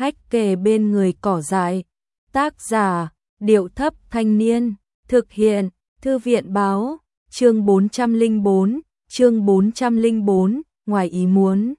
Hách kề bên người cỏ dại. Tác giả, Điệu Thấp Thanh Niên. Thực hiện, Thư viện báo. Chương 404, ngoài ý muốn.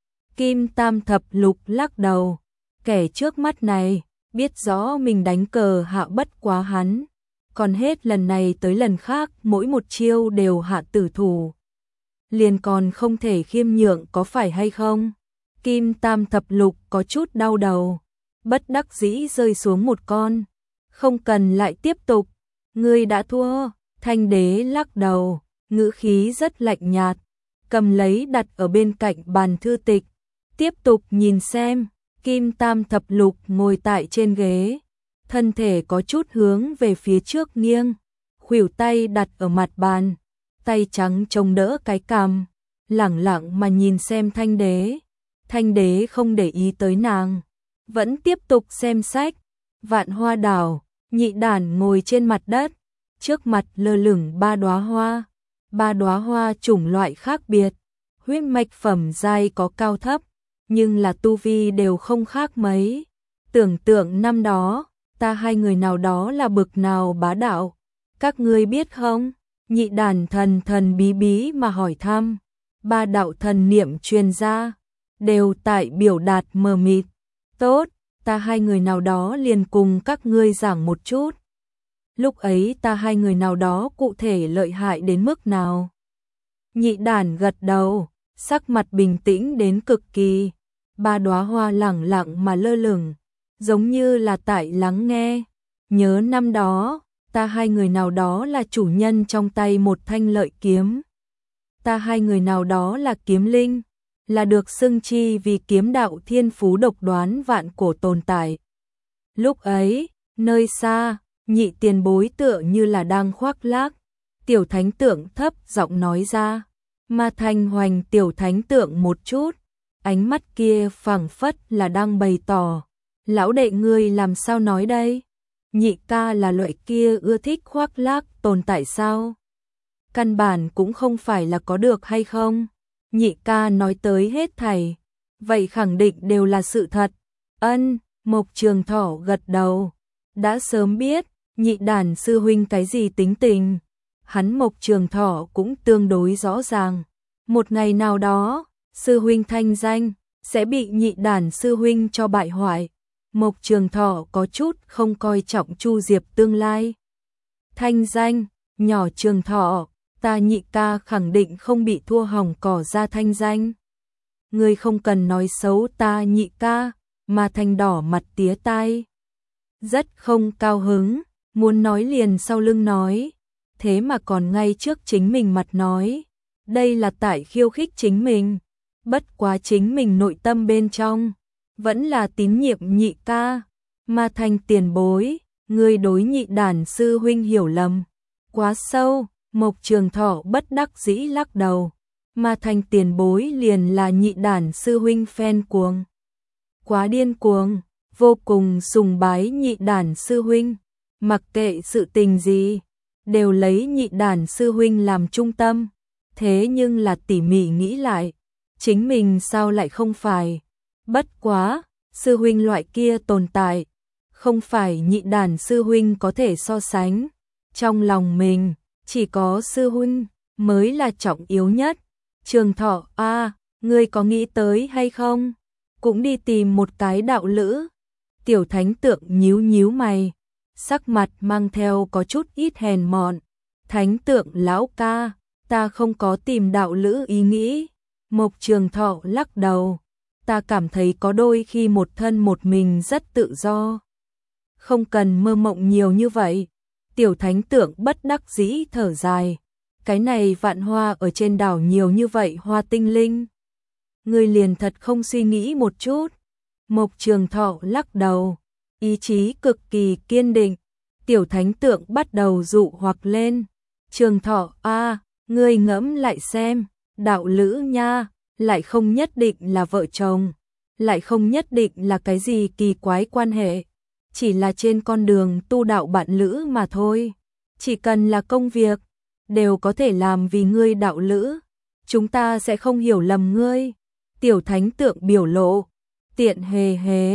Kim Tam Thập Lục lắc đầu. Kẻ trước mắt này, biết rõ mình đánh cờ hạ bất quá hắn. Còn hết lần này tới lần khác mỗi một chiêu đều hạ tử thủ. Liền còn không thể khiêm nhượng có phải hay không? Kim Tam Thập Lục có chút đau đầu. Bất đắc dĩ rơi xuống một con. Không cần lại tiếp tục. Ngươi đã thua. Thanh đế lắc đầu, ngữ khí rất lạnh nhạt. Cầm lấy đặt ở bên cạnh bàn thư tịch. Tiếp tục nhìn xem. Kim Tam Thập Lục ngồi tại trên ghế. Thân thể có chút hướng về phía trước nghiêng. Khuỷu tay đặt ở mặt bàn. Tay trắng chống đỡ cái cằm. Lẳng lặng mà nhìn xem Thanh đế. Thanh đế không để ý tới nàng. Vẫn tiếp tục xem sách. Vạn Hoa Đảo. Nhị đản ngồi trên mặt đất. Trước mặt lơ lửng ba đóa hoa. Ba đóa hoa chủng loại khác biệt. Huyết mạch phẩm giai có cao thấp. Nhưng là tu vi đều không khác mấy. Tưởng tượng năm đó, ta hai người nào đó là bực nào bá đạo. Các ngươi biết không? Nhị đàn thần bí bí mà hỏi thăm. Ba đạo thần niệm truyền ra. Đều tại biểu đạt mờ mịt. Tốt, ta hai người nào đó liền cùng các ngươi giảng một chút. Lúc ấy ta hai người nào đó cụ thể lợi hại đến mức nào? Nhị đàn gật đầu, sắc mặt bình tĩnh đến cực kỳ. Ba đóa hoa lẳng lặng mà lơ lửng, giống như là tại lắng nghe. Nhớ năm đó, ta hai người nào đó là chủ nhân trong tay một thanh lợi kiếm. Ta hai người nào đó là kiếm linh, là được xưng chi vì kiếm đạo thiên phú độc đoán vạn cổ tồn tại. Lúc ấy, nơi xa, nhị tiền bối tựa như là đang khoác lác. Tiểu thánh tượng thấp giọng nói ra, mà thanh hoành tiểu thánh tượng một chút. Ánh mắt kia phảng phất là đang bày tỏ. Lão đệ ngươi làm sao nói đây? Nhị ca là loại kia ưa thích khoác lác tồn tại sao? Căn bản cũng không phải là có được hay không? Nhị ca nói tới hết thảy. Vậy khẳng định đều là sự thật. Ân, Mộc Trường Thỏ gật đầu. Đã sớm biết, nhị đàn sư huynh cái gì tính tình. Hắn Mộc Trường Thỏ cũng tương đối rõ ràng. Một ngày nào đó, sư huynh thanh danh sẽ bị nhị đàn sư huynh cho bại hoại. Mộc Trường Thỏ có chút không coi trọng Chu Diệp tương lai. Thanh danh, nhỏ Trường Thỏ, ta nhị ca khẳng định không bị thua hỏng cỏ ra thanh danh. Ngươi không cần nói xấu ta nhị ca, mà Thanh đỏ mặt tía tai. Rất không cao hứng, muốn nói liền sau lưng nói. Thế mà còn ngay trước chính mình mặt nói. Đây là tại khiêu khích chính mình. Bất quá chính mình nội tâm bên trong vẫn là tín nhiệm nhị ca. Mà Thanh tiền bối, ngươi đối nhị đàn sư huynh hiểu lầm quá sâu. Mộc Trường Thỏ bất đắc dĩ lắc đầu. Mà Thanh tiền bối liền là nhị đàn sư huynh fan cuồng. Quá điên cuồng, vô cùng sùng bái nhị đàn sư huynh. Mặc kệ sự tình gì, đều lấy nhị đàn sư huynh làm trung tâm. Thế nhưng là tỉ mỉ nghĩ lại, chính mình sao lại không phải? Bất quá, sư huynh loại kia tồn tại, không phải nhị đàn sư huynh có thể so sánh. Trong lòng mình, chỉ có sư huynh mới là trọng yếu nhất. Trường Thọ ngươi có nghĩ tới hay không? Cũng đi tìm một cái đạo lữ. Tiểu thánh tượng nhíu nhíu mày, sắc mặt mang theo có chút ít hèn mọn. Thánh tượng lão ca, ta không có tìm đạo lữ ý nghĩ. Mộc Trường Thọ lắc đầu, ta cảm thấy có đôi khi một thân một mình rất tự do. Không cần mơ mộng nhiều như vậy. Tiểu thánh tượng bất đắc dĩ thở dài. Cái này vạn hoa ở trên đảo nhiều như vậy hoa tinh linh. Ngươi liền thật không suy nghĩ một chút. Mộc Trường Thọ lắc đầu, ý chí cực kỳ kiên định. Tiểu thánh tượng bắt đầu dụ hoặc lên. Trường Thọ ngươi ngẫm lại xem, đạo lữ nha, lại không nhất định là vợ chồng, lại không nhất định là cái gì kỳ quái quan hệ, chỉ là trên con đường tu đạo bạn lữ mà thôi. Chỉ cần là công việc, đều có thể làm vì ngươi đạo lữ, chúng ta sẽ không hiểu lầm ngươi. Tiểu thánh tượng biểu lộ, tiện hề hề,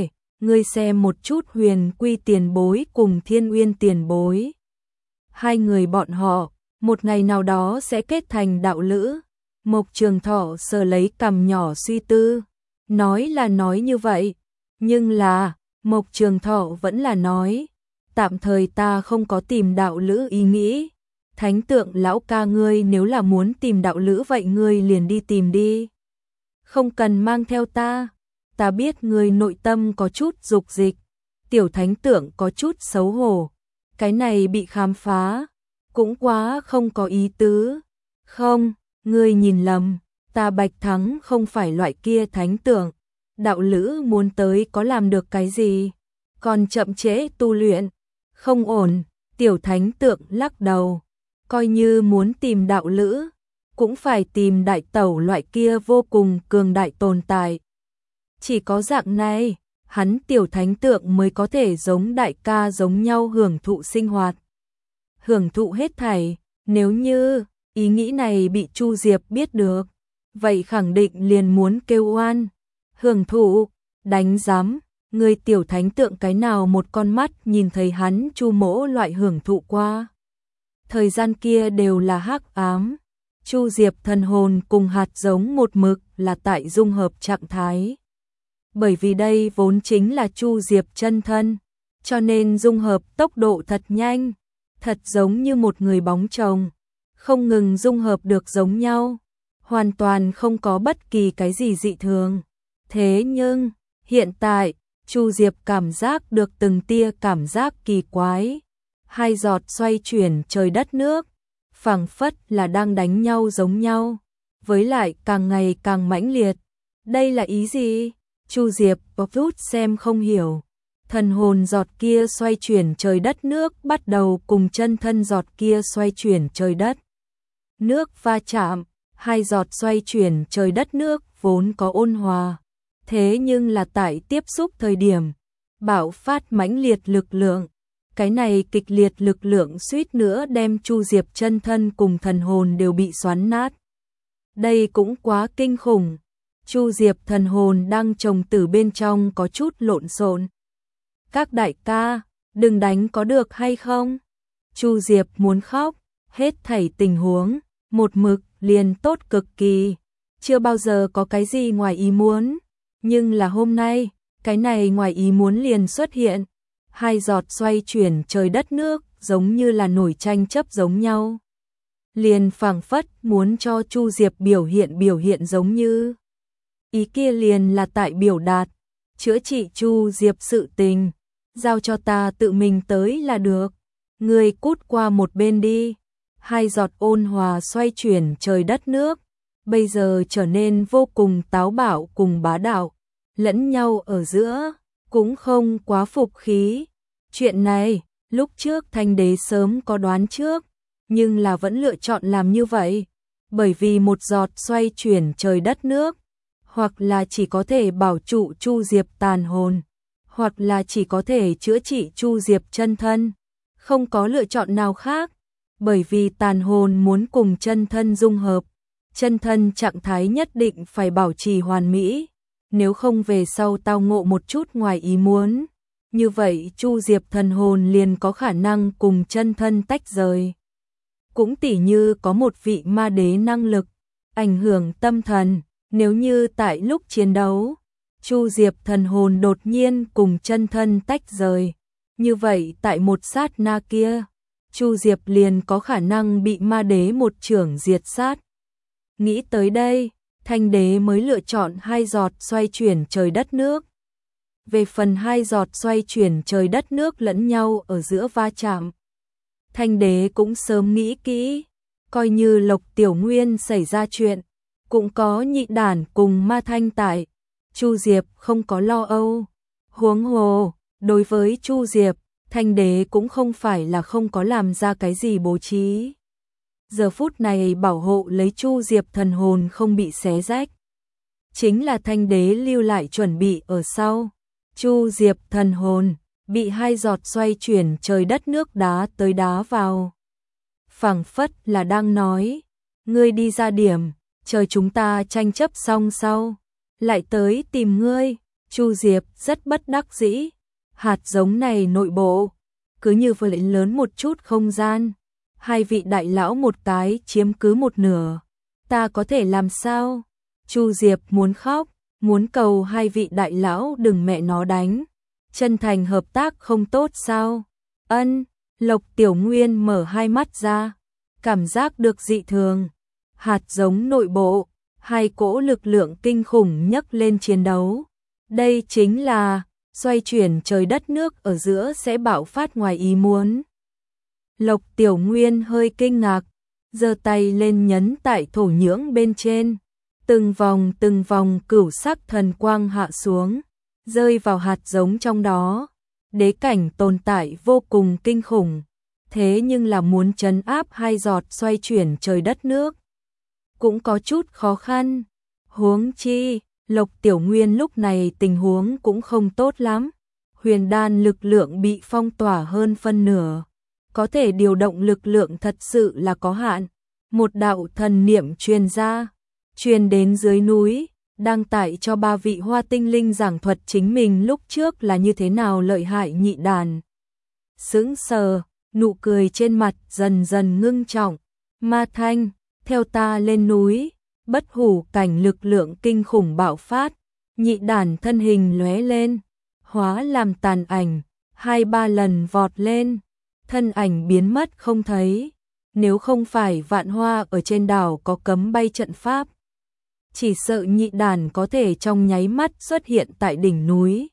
ngươi xem một chút Huyền Quy tiền bối cùng Thiên Uyên tiền bối. Hai người bọn họ, một ngày nào đó sẽ kết thành đạo lữ. Mộc Trường Thọ sờ lấy cằm nhỏ suy tư, nói là nói như vậy, nhưng là, Mộc Trường Thọ vẫn là nói, tạm thời ta không có tìm đạo lữ ý nghĩ. Thánh Tượng lão ca, ngươi nếu là muốn tìm đạo lữ vậy ngươi liền đi tìm đi. Không cần mang theo ta. Ta biết ngươi nội tâm có chút dục dịch. Tiểu Thánh Tượng có chút xấu hổ. Cái này bị khám phá, cũng quá không có ý tứ. Không, ngươi nhìn lầm, ta Bạch Thắng không phải loại kia Thánh Tượng. Đạo lữ muốn tới có làm được cái gì? Còn chậm trễ tu luyện. Không ổn, Tiểu Thánh Tượng lắc đầu. Coi như muốn tìm đạo lữ, cũng phải tìm đại tẩu loại kia vô cùng cường đại tồn tại. Chỉ có dạng này, hắn Tiểu Thánh Tượng mới có thể giống đại ca giống nhau hưởng thụ sinh hoạt. Hưởng thụ hết thảy, nếu như ý nghĩ này bị Chu Diệp biết được, vậy khẳng định liền muốn kêu oan. Hưởng thụ, đánh giám, người Tiểu Thánh Tượng cái nào một con mắt nhìn thấy hắn Chu Mỗ loại hưởng thụ qua. Thời gian kia đều là hắc ám. Chu Diệp thần hồn cùng hạt giống một mực là tại dung hợp trạng thái. Bởi vì đây vốn chính là Chu Diệp chân thân, cho nên dung hợp tốc độ thật nhanh, thật giống như một người bóng chồng, không ngừng dung hợp được giống nhau, hoàn toàn không có bất kỳ cái gì dị thường. Thế nhưng, hiện tại, Chu Diệp cảm giác được từng tia cảm giác kỳ quái. Hai giọt xoay chuyển trời đất nước, phảng phất là đang đánh nhau giống nhau, với lại càng ngày càng mãnh liệt. Đây là ý gì? Chu Diệp vút xem không hiểu. Thần hồn giọt kia xoay chuyển trời đất nước bắt đầu cùng chân thân giọt kia xoay chuyển trời đất nước va chạm. Hai giọt xoay chuyển trời đất nước vốn có ôn hòa, thế nhưng là tại tiếp xúc thời điểm bạo phát mãnh liệt lực lượng. Cái này kịch liệt lực lượng suýt nữa đem Chu Diệp chân thân cùng thần hồn đều bị xoắn nát. Đây cũng quá kinh khủng. Chu Diệp thần hồn đang trồng từ bên trong có chút lộn xộn. Các đại ca, đừng đánh có được hay không? Chu Diệp muốn khóc, hết thảy tình huống, một mực liền tốt cực kỳ. Chưa bao giờ có cái gì ngoài ý muốn. Nhưng là hôm nay, cái này ngoài ý muốn liền xuất hiện. Hai giọt xoay chuyển trời đất nước giống như là nổi tranh chấp giống nhau. Liền phảng phất muốn cho Chu Diệp biểu hiện giống như. Ý kia liền là tại biểu đạt, chữa trị Chu Diệp sự tình, giao cho ta tự mình tới là được. Ngươi cút qua một bên đi. Hai giọt ôn hòa xoay chuyển trời đất nước, bây giờ trở nên vô cùng táo bạo cùng bá đạo, lẫn nhau ở giữa, cũng không quá phục khí. Chuyện này, lúc trước Thanh Đế sớm có đoán trước, nhưng là vẫn lựa chọn làm như vậy, bởi vì một giọt xoay chuyển trời đất nước, hoặc là chỉ có thể bảo trụ Chu Diệp tàn hồn, hoặc là chỉ có thể chữa trị Chu Diệp chân thân, không có lựa chọn nào khác, bởi vì tàn hồn muốn cùng chân thân dung hợp, chân thân trạng thái nhất định phải bảo trì hoàn mỹ, nếu không về sau tao ngộ một chút ngoài ý muốn. Như vậy Chu Diệp thần hồn liền có khả năng cùng chân thân tách rời. Cũng tỉ như có một vị ma đế năng lực, ảnh hưởng tâm thần, nếu như tại lúc chiến đấu, Chu Diệp thần hồn đột nhiên cùng chân thân tách rời. Như vậy tại một sát na kia, Chu Diệp liền có khả năng bị ma đế một chưởng diệt sát. Nghĩ tới đây, Thanh Đế mới lựa chọn hai giọt xoay chuyển trời đất nước. Về phần hai giọt xoay chuyển trời đất nước lẫn nhau ở giữa va chạm, Thanh Đế cũng sớm nghĩ kỹ, coi như Lộc Tiểu Nguyên xảy ra chuyện, cũng có Nhị Đản cùng Ma Thanh tại, Chu Diệp không có lo âu. Huống hồ, đối với Chu Diệp, Thanh Đế cũng không phải là không có làm ra cái gì bố trí. Giờ phút này bảo hộ lấy Chu Diệp thần hồn không bị xé rách, chính là Thanh Đế lưu lại chuẩn bị ở sau. Chu Diệp thần hồn bị hai giọt xoay chuyển trời đất nước đá tới đá vào. Phảng phất là đang nói, ngươi đi ra điểm, chờ chúng ta tranh chấp xong sau, lại tới tìm ngươi. Chu Diệp rất bất đắc dĩ, hạt giống này nội bộ, cứ như vậy lớn một chút không gian, hai vị đại lão một cái chiếm cứ một nửa, ta có thể làm sao? Chu Diệp muốn khóc, muốn cầu hai vị đại lão đừng mẹ nó đánh, chân thành hợp tác không tốt sao? Ân, Lộc Tiểu Nguyên mở hai mắt ra, cảm giác được dị thường, hạt giống nội bộ, hai cỗ lực lượng kinh khủng nhấc lên chiến đấu. Đây chính là xoay chuyển trời đất nước ở giữa sẽ bạo phát ngoài ý muốn. Lộc Tiểu Nguyên hơi kinh ngạc, giơ tay lên nhấn tại thổ nhưỡng bên trên, từng vòng cửu sắc thần quang hạ xuống, rơi vào hạt giống trong đó. Đế cảnh tồn tại vô cùng kinh khủng, thế nhưng là muốn trấn áp hai giọt xoay chuyển trời đất nước cũng có chút khó khăn. Huống chi, Lộc Tiểu Nguyên lúc này tình huống cũng không tốt lắm. Huyền đan lực lượng bị phong tỏa hơn phân nửa, có thể điều động lực lượng thật sự là có hạn. Một đạo thần niệm truyền ra, truyền đến dưới núi, đang tại cho ba vị hoa tinh linh giảng thuật chính mình lúc trước là như thế nào lợi hại. Nhị đàn sững sờ, nụ cười trên mặt dần dần ngưng trọng. Ma Thanh, theo ta lên núi. Bất hủ cảnh lực lượng kinh khủng bạo phát, nhị đàn thân hình lóe lên, hóa làm tàn ảnh, 2-3 lần vọt lên, thân ảnh biến mất không thấy. Nếu không phải Vạn Hoa ở trên đảo có cấm bay trận pháp, chỉ sợ nhị đàn có thể trong nháy mắt xuất hiện tại đỉnh núi.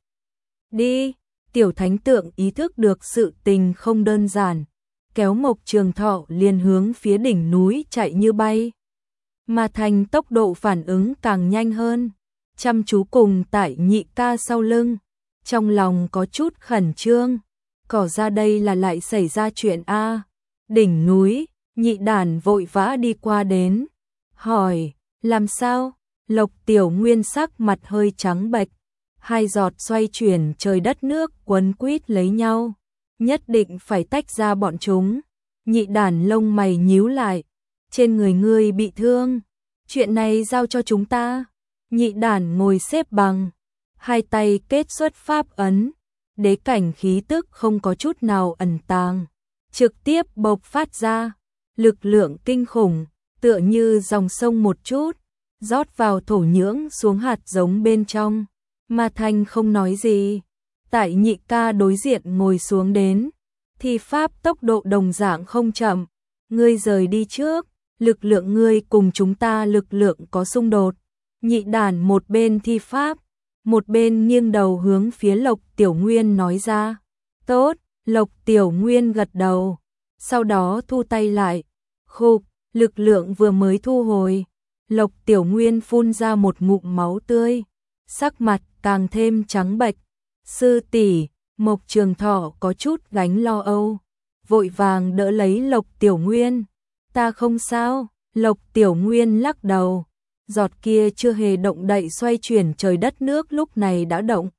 Đi, tiểu thánh tượng ý thức được sự tình không đơn giản, kéo Mộc Trường Thọ liền hướng phía đỉnh núi chạy như bay. Ma Thanh tốc độ phản ứng càng nhanh hơn, chăm chú cùng tại nhị ca sau lưng, trong lòng có chút khẩn trương, cỏ ra đây là lại xảy ra chuyện a. Đỉnh núi, nhị đàn vội vã đi qua đến, hỏi, làm sao? Lộc Tiểu Nguyên sắc mặt hơi trắng bệch, hai giọt xoay chuyển trời đất nước quấn quýt lấy nhau, nhất định phải tách ra bọn chúng. Nhị đàn lông mày nhíu lại, trên người ngươi bị thương, chuyện này giao cho chúng ta. Nhị đàn ngồi xếp bằng, hai tay kết xuất pháp ấn, đế cảnh khí tức không có chút nào ẩn tàng, trực tiếp bộc phát ra, lực lượng kinh khủng, tựa như dòng sông một chút, rót vào thổ nhưỡng xuống hạt giống bên trong. Ma Thanh không nói gì, tại nhị ca đối diện ngồi xuống đến, thi pháp tốc độ đồng dạng không chậm, ngươi rời đi trước, lực lượng ngươi cùng chúng ta lực lượng có xung đột. Nhị đàn một bên thi pháp, một bên nghiêng đầu hướng phía Lộc Tiểu Nguyên nói ra. Tốt, Lộc Tiểu Nguyên gật đầu, sau đó thu tay lại, khục, lực lượng vừa mới thu hồi, Lộc Tiểu Nguyên phun ra một ngụm máu tươi, sắc mặt càng thêm trắng bệch. Sư tỷ, Mộc Trường Thọ có chút gánh lo âu, vội vàng đỡ lấy Lộc Tiểu Nguyên. Ta không sao. Lộc Tiểu Nguyên lắc đầu, giọt kia chưa hề động đậy xoay chuyển trời đất nước lúc này đã động.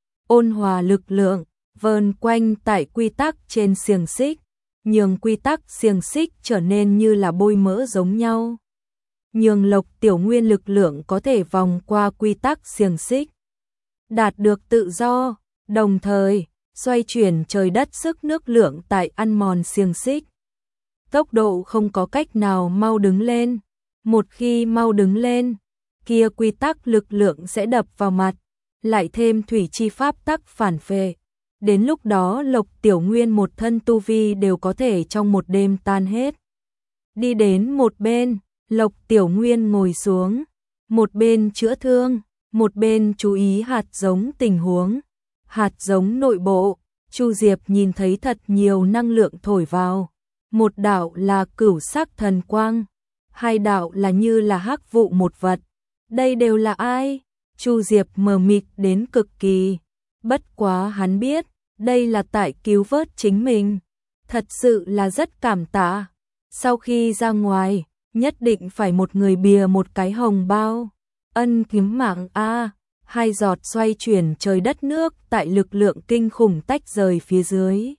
Ôn hòa lực lượng vờn quanh tại quy tắc trên xiềng xích, nhường quy tắc xiềng xích trở nên như là bôi mỡ giống nhau, nhường Lộc Tiểu Nguyên lực lượng có thể vòng qua quy tắc xiềng xích, đạt được tự do, đồng thời xoay chuyển trời đất sức nước lượng tại ăn mòn xiềng xích. Tốc độ không có cách nào mau đứng lên, một khi mau đứng lên, kia quy tắc lực lượng sẽ đập vào mặt, lại thêm thủy chi pháp tắc phản phệ. Đến lúc đó Lộc Tiểu Nguyên một thân tu vi đều có thể trong một đêm tan hết. Đi đến một bên, Lộc Tiểu Nguyên ngồi xuống, một bên chữa thương, một bên chú ý hạt giống tình huống. Hạt giống nội bộ, Chu Diệp nhìn thấy thật nhiều năng lượng thổi vào. Một đạo là cửu sắc thần quang, hai đạo là như là hắc vụ một vật. Đây đều là ai? Chu Diệp mờ mịt đến cực kỳ. Bất quá hắn biết, đây là tại cứu vớt chính mình. Thật sự là rất cảm tạ. Sau khi ra ngoài, nhất định phải một người bìa một cái hồng bao. Ân kiếm mạng a. Hai giọt xoay chuyển trời đất nước tại lực lượng kinh khủng tách rời phía dưới.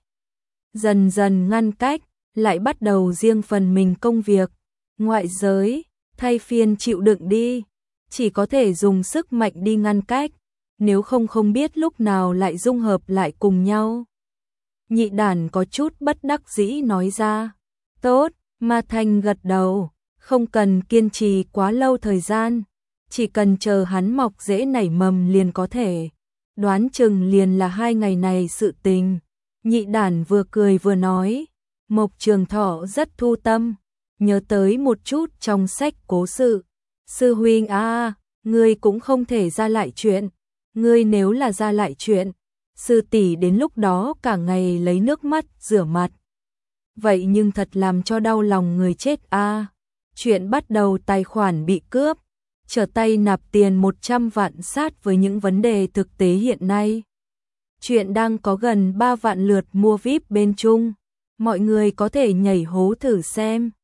Dần dần ngăn cách, lại bắt đầu riêng phần mình công việc. Ngoại giới, thay phiên chịu đựng đi, chỉ có thể dùng sức mạnh đi ngăn cách. nếu không biết lúc nào lại dung hợp lại cùng nhau. Nhị đản có chút bất đắc dĩ nói ra. Tốt, Ma Thanh gật đầu, không cần kiên trì quá lâu thời gian, chỉ cần chờ hắn mọc rễ nảy mầm liền có thể. Đoán chừng liền là 2 ngày này sự tình. Nhị đản vừa cười vừa nói, Mộc Trường Thọ rất thu tâm, nhớ tới một chút trong sách cố sự. Sư huynh ngươi cũng không thể ra lại chuyện, ngươi nếu là ra lại chuyện, sư tỷ đến lúc đó cả ngày lấy nước mắt rửa mặt. Vậy nhưng thật làm cho đau lòng người chết Chuyện bắt đầu tài khoản bị cướp, trở tay nạp tiền 100 vạn sát với những vấn đề thực tế hiện nay. Chuyện đang có gần 3 vạn lượt mua VIP bên Trung, mọi người có thể nhảy hố thử xem.